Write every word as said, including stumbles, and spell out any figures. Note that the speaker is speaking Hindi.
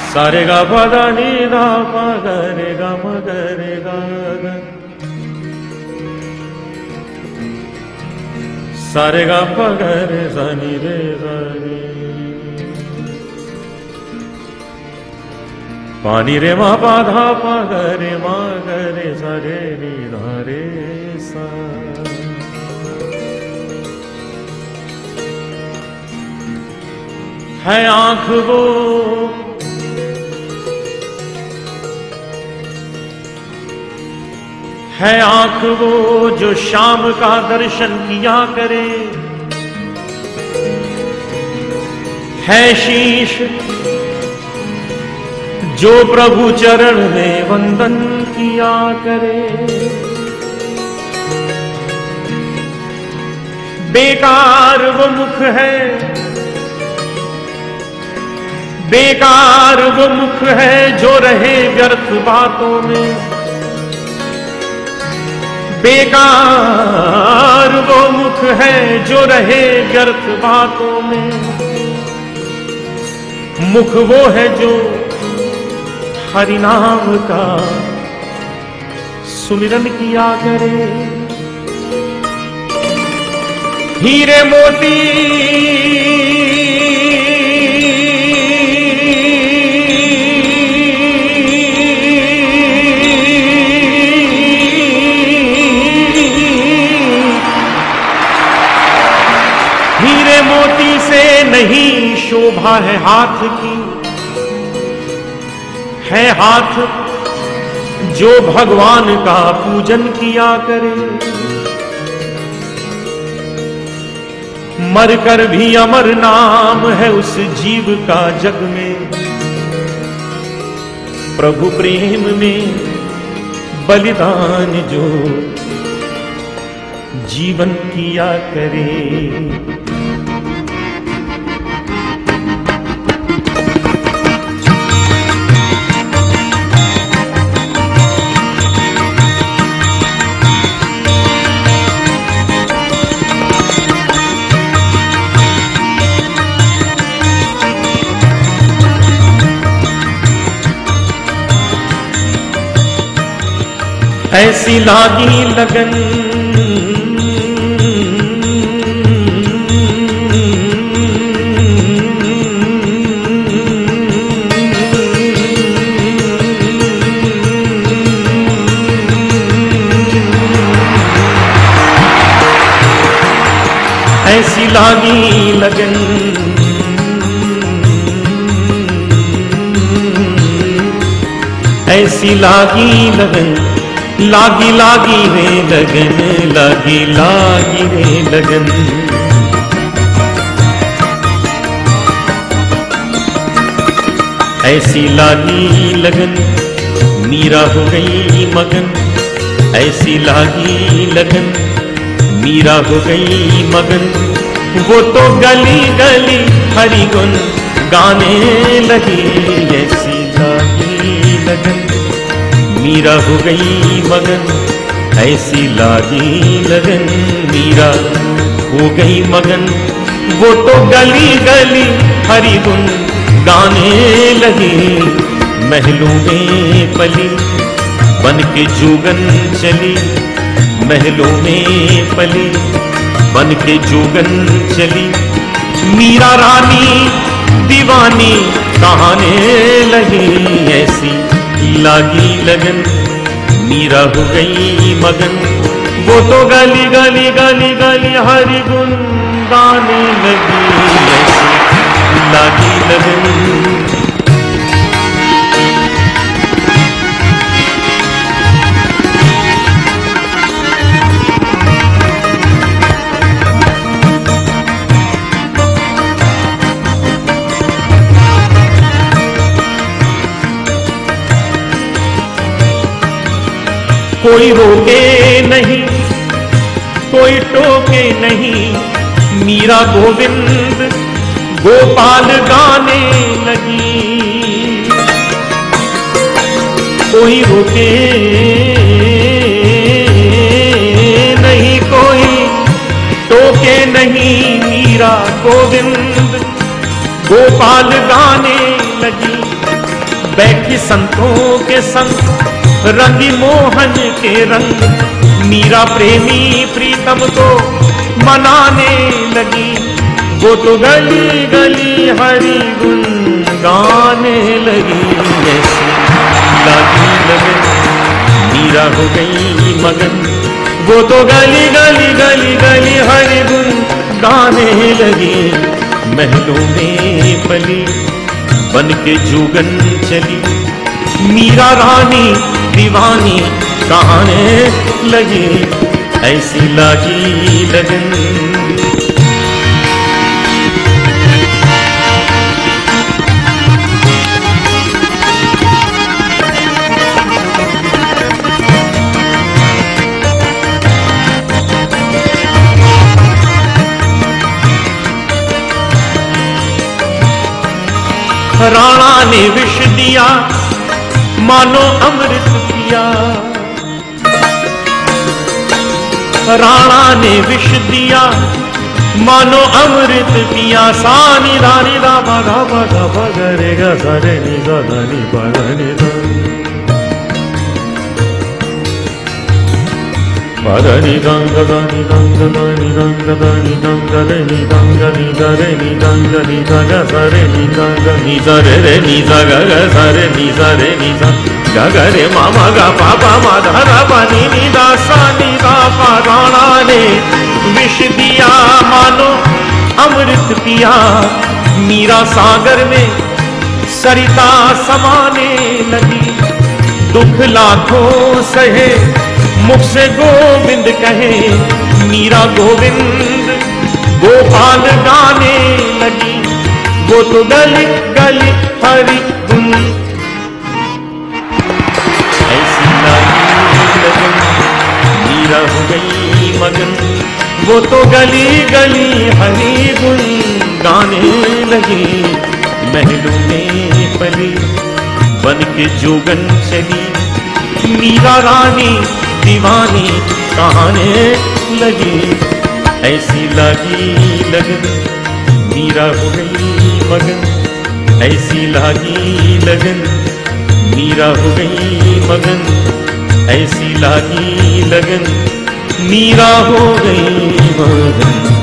सारे गा पदा नी दा पा गा रे गा म गा रे गा गा सारे गा पा गा रे सा नी रे सा नी पानी रे मा पा धा पा गा रे मा गा रे सा रे नी धा रे सा। है आंख वो है आंख वो जो शाम का दर्शन किया करे, है शीश जो प्रभु चरण में वंदन किया करे। बेकार वो मुख है बेकार वो मुख है जो रहे व्यर्थ बातों में। बेकार वो मुख है जो रहे व्यर्थ बातों में। मुख वो है जो हरि नाम का सुमिरन किया करे। हीरे मोती हीरे मोती से नहीं शोभा है हाथ की, है हाथ जो भगवान का पूजन किया करे। मरकर भी अमर नाम है उस जीव का जग में। प्रभु प्रेम में बलिदान जो जीवन किया करे। ऐसी लागी लगन ऐसी लागी लगन ऐसी लागी लगन लागी लागी रे लगन लागी लागी रे लगन। ऐसी लागी लगन मीरा हो गई मगन। ऐसी लागी लगन मीरा हो गई मगन। वो तो गली गली हरि गुण गाने लगी। ऐसी लागी लगन मीरा हो गई मगन। ऐसी लागी लगन मीरा हो गई मगन। वो तो गली गली हरि गुण गाने लगी। महलों में पली बन के जोगन चली। महलों में पली बन के जोगन चली। मीरा रानी दीवानी कहाने लगी। ऐसी लागी लगन मीरा हो गई मगन। वो तो गली गली गली गली हरि गुण गाने लगी। ऐसी लागी लगन। कोई रोके नहीं कोई टोके नहीं। मीरा गोविंद गोपाल गाने लगी। कोई रोके नहीं कोई टोके नहीं। मीरा गोविंद गोपाल गाने लगी। बैठी संतों के संग रंगी मोहन के रंग। मीरा प्रेमी प्रीतम को मनाने लगी, वो तो गली गली हरि गुण गाने लगी। ऐसी लागी लगन मीरा हो गई मगन, वो तो गली गली गली गली हरि गुण गाने लगी। महलों में पली बन के जोगन चली, मीरा रानी दीवानी कहाने लगी। ऐसी लागी लगन राणा ने विष दिया मानो अमृत पिया, राणा ने विष दिया मानो अमृत पिया। सानी रानी रा बगा बगा बगरे गा सरे नी गा नी बगरे दा बगनी गंग गनी गंग गनी गंग गनी गंग रे नी गंग नी रे नी गंग नी ग सरे नी गंग नी रे रे नी ग ग सरे नी रे नी ग ग रे मामा गा पापा मा धा रा पा नी नी दा सा नी दा पा। राणा ने विष दिया मानो अमृत पिया, मीरा सागर में सरिता समाने लगी। दुख लाखों सहे मुख से गोविंद कहे, मीरा गोविंद गोपाल गाने लगी। वो तो गली गली हरि गुण ऐसी लागी लगन मीरा हो गई मगन, वो तो गली गली हरि गुण गाने लगी। महलों में पली बन के जोगन चली, मीरा रानी दीवानी कहाने लगी। ऐसी लागी लगन मीरा हो गई मगन, ऐसी लागी लगन मीरा हो गई मगन, ऐसी लागी लगन मीरा हो गई मगन।